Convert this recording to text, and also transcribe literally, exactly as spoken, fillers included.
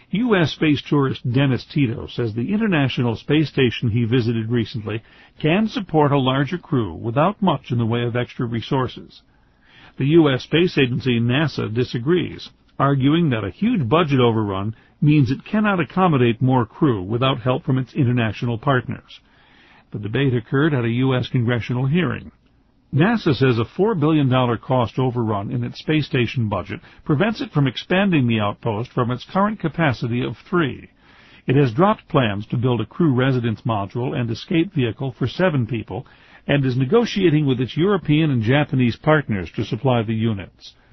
U S space tourist Dennis Tito says the International Space Station he visited recently can support a larger crew without much in the way of extra resources. The U S Space Agency, NASA, disagrees, arguing that a huge budget overrun means it cannot accommodate more crew without help from its international partners. The debate occurred at a U S congressional hearing. NASA says a four billion dollars cost overrun in its space station budget prevents it from expanding the outpost from its current capacity of three. It has dropped plans to build a crew residence module and escape vehicle for seven people and is negotiating with its European and Japanese partners to supply the units.